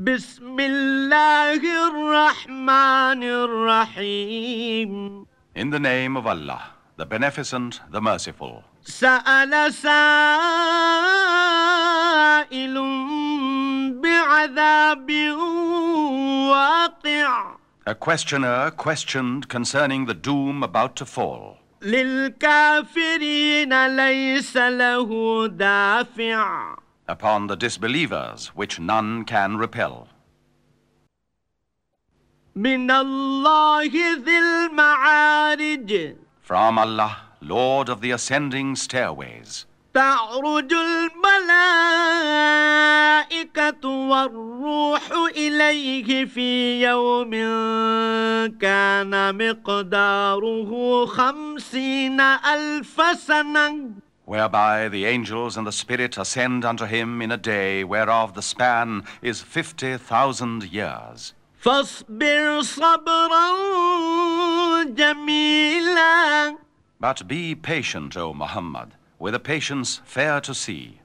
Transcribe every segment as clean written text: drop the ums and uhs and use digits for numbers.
بسم الله الرحمن الرحيم. In the name of Allah, the Beneficent, the Merciful. سأل سائل بعذاب واقع. A questioner questioned concerning the doom about to fall. للكافرين ليس له دافع. Upon the disbelievers, which none can repel. من الله ذي المعارج. From Allah, Lord of the ascending stairways. تعرج الملائكة والروح إليه في يوم كان مقداره 50,000 سنة. Whereby the angels and the Spirit ascend unto him in a day whereof the span is 50,000 years. فاصبر صبرا جميلا. But be patient, O Muhammad, with a patience fair to see.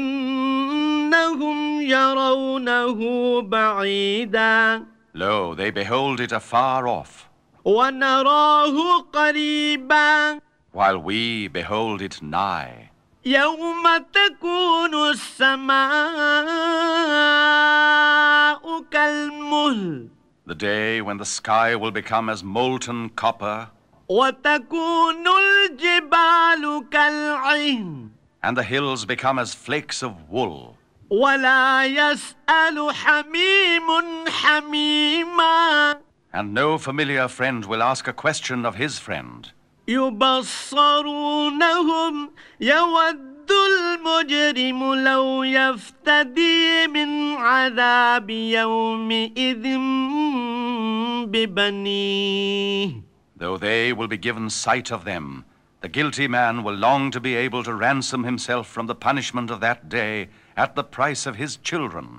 إنهم يرونه بعيدا. Lo, they behold it afar off, ونراه قريبا. while we behold it nigh. يوم تكون السماء كالمهل. The day when the sky will become as molten copper, وتكون الجبال كالعهن. and the hills become as flakes of wool. ولا يسأل حميم حميما. And no familiar friend will ask a question of his friend. يبصرونهم يود المجرم لو يفتدي من عذاب يومئذ ببنيه. Though they will be given sight of them, the guilty man will long to be able to ransom himself from the punishment of that day at the price of his children.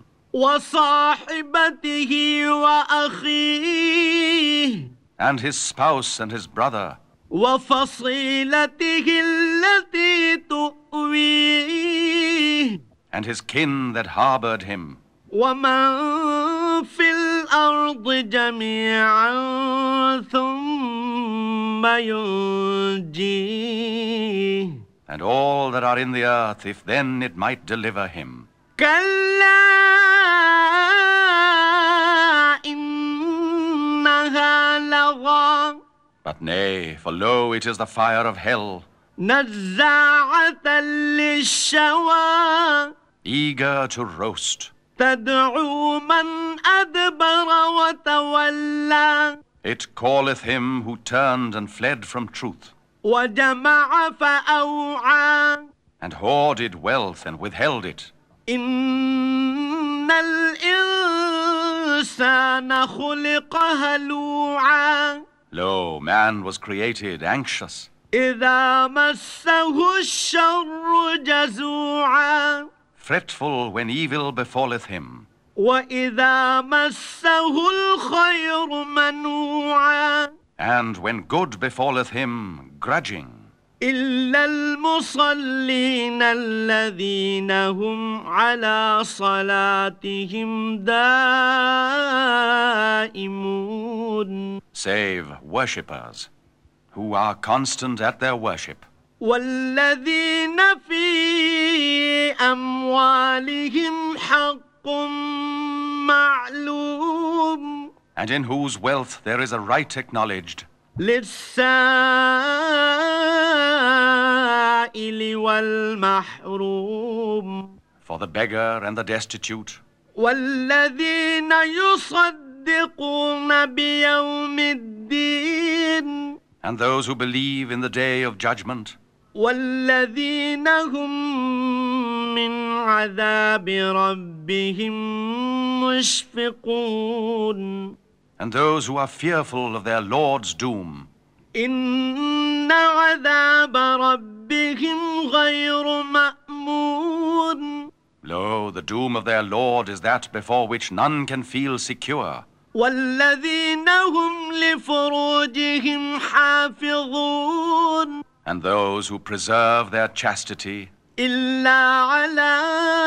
وصاحبته وأخيه. And his spouse and his brother. وفصيلته التي تؤويه. And his kin that harbored him. ومن في الأرض جميعا ثم ينجيه. And all that are in the earth, if then it might deliver him. كلا إنها لظى. But nay, for lo, it is the fire of hell, نزاعة للشوى. eager to roast. تدعو من أدبر وتولى. It calleth him who turned and fled from truth, وجمع فأوعى. and hoarded wealth and withheld it. إن الإنسان خلق هلوعا. Lo, man was created anxious, إذا مسه الشر جزوعا. fretful when evil befalleth him, وإذا مسه الخير منوعا. and when good befalleth him, grudging. إلا المصلين الذين هم على صلاتهم دائمون. Save worshippers, who are constant at their worship, والذين في أموالهم حق معلوم. and in whose wealth there is a right acknowledged, للسائل والمحروم. for the beggar and the destitute, والذين يصدقون بيوم الدين. and those who believe in the day of judgment, والذين هم من عذاب ربهم مشفقون. and those who are fearful of their Lord's doom. إن عذاب ربهم غير مأمون. Lo, the doom of their Lord is that before which none can feel secure. والذين هم لفروجهم حافظون. And those who preserve their chastity, إلا على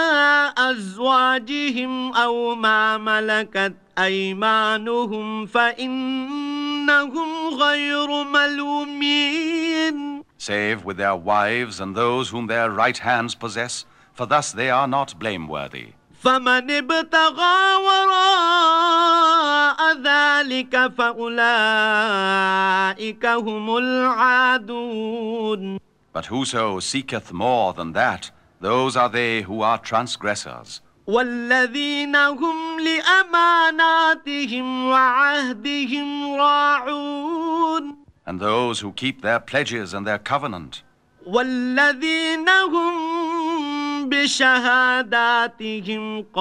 أزواجهم أو ما ملكت أيمانهم فإنهم غير ملومين. Save with their wives and those whom their right hands possess, for thus they are not blameworthy. فمن ابتغى وراء ذلك فأولئك هم العادون. But whoso seeketh more than that, those are they who are transgressors. والذين هم لأماناتهم وعهدهم راعون. And those who keep their pledges and their covenant. والذين هم بشهاداتهم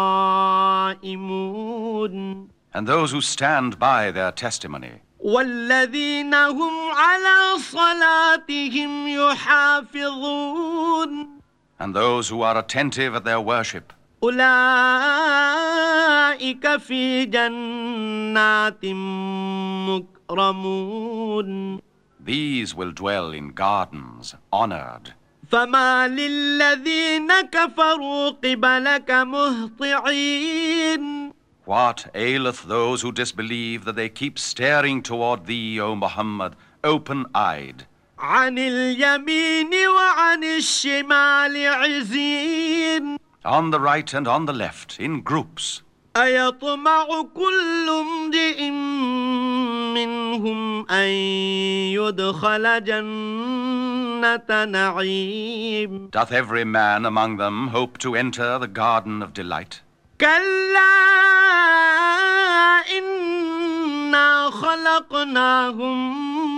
قائمون. And those who stand by their testimony. والذين هم على صلاتهم يحافظون. And those who are attentive at their worship. أولئك في جنات مكرمون. These will dwell in gardens, honored. فما للذين كفروا قبلك مهطعين. What aileth those who disbelieve that they keep staring toward thee, O Muhammad, open-eyed? عن اليمين وعن الشمال عزين. On the right and on the left, in groups. أيطمع كل امرئ منهم أن يدخل جنة نعيم. Doth every man among them hope to enter the garden of delight? كلا إنا خلقناهم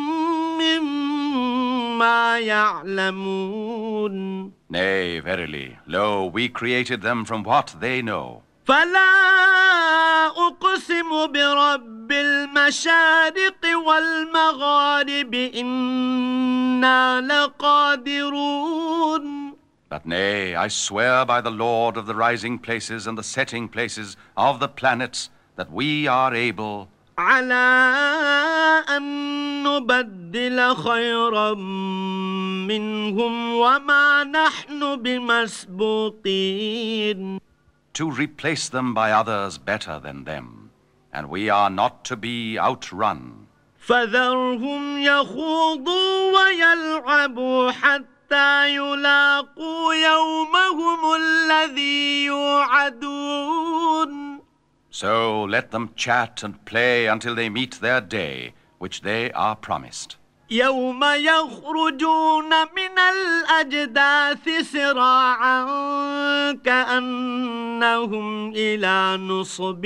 مما يعلمون. Nay, verily, lo, we created them from what they know. فلا أقسم برب المشارق والمغارب إنا لقادرون. But nay, I swear by the Lord of the rising places and the setting places of the planets that we are able على أن نبدل خيرا منهم وما نحن بمسبوقين. to replace them by others better than them, and we are not to be outrun. فذرهم يخوضوا ويلعبوا حتى يلاقوا يومهم الذي يوعدون. So let them chat and play until they meet their day, which they are promised. يوم يخرجون من الأجداث سراعا كأنهم إلى نصب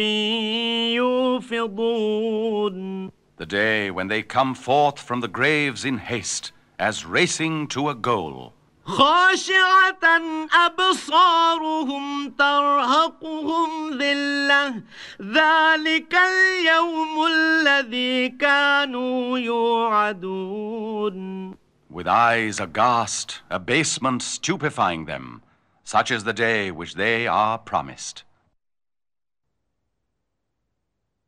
يوفضون. The day when they come forth from the graves in haste, as racing to a goal. خاشعة أبصارهم ترهقهم ذلة ذلك اليوم الذي كانوا يوعدون. With eyes aghast, abasement stupefying them, such is the day which they are promised.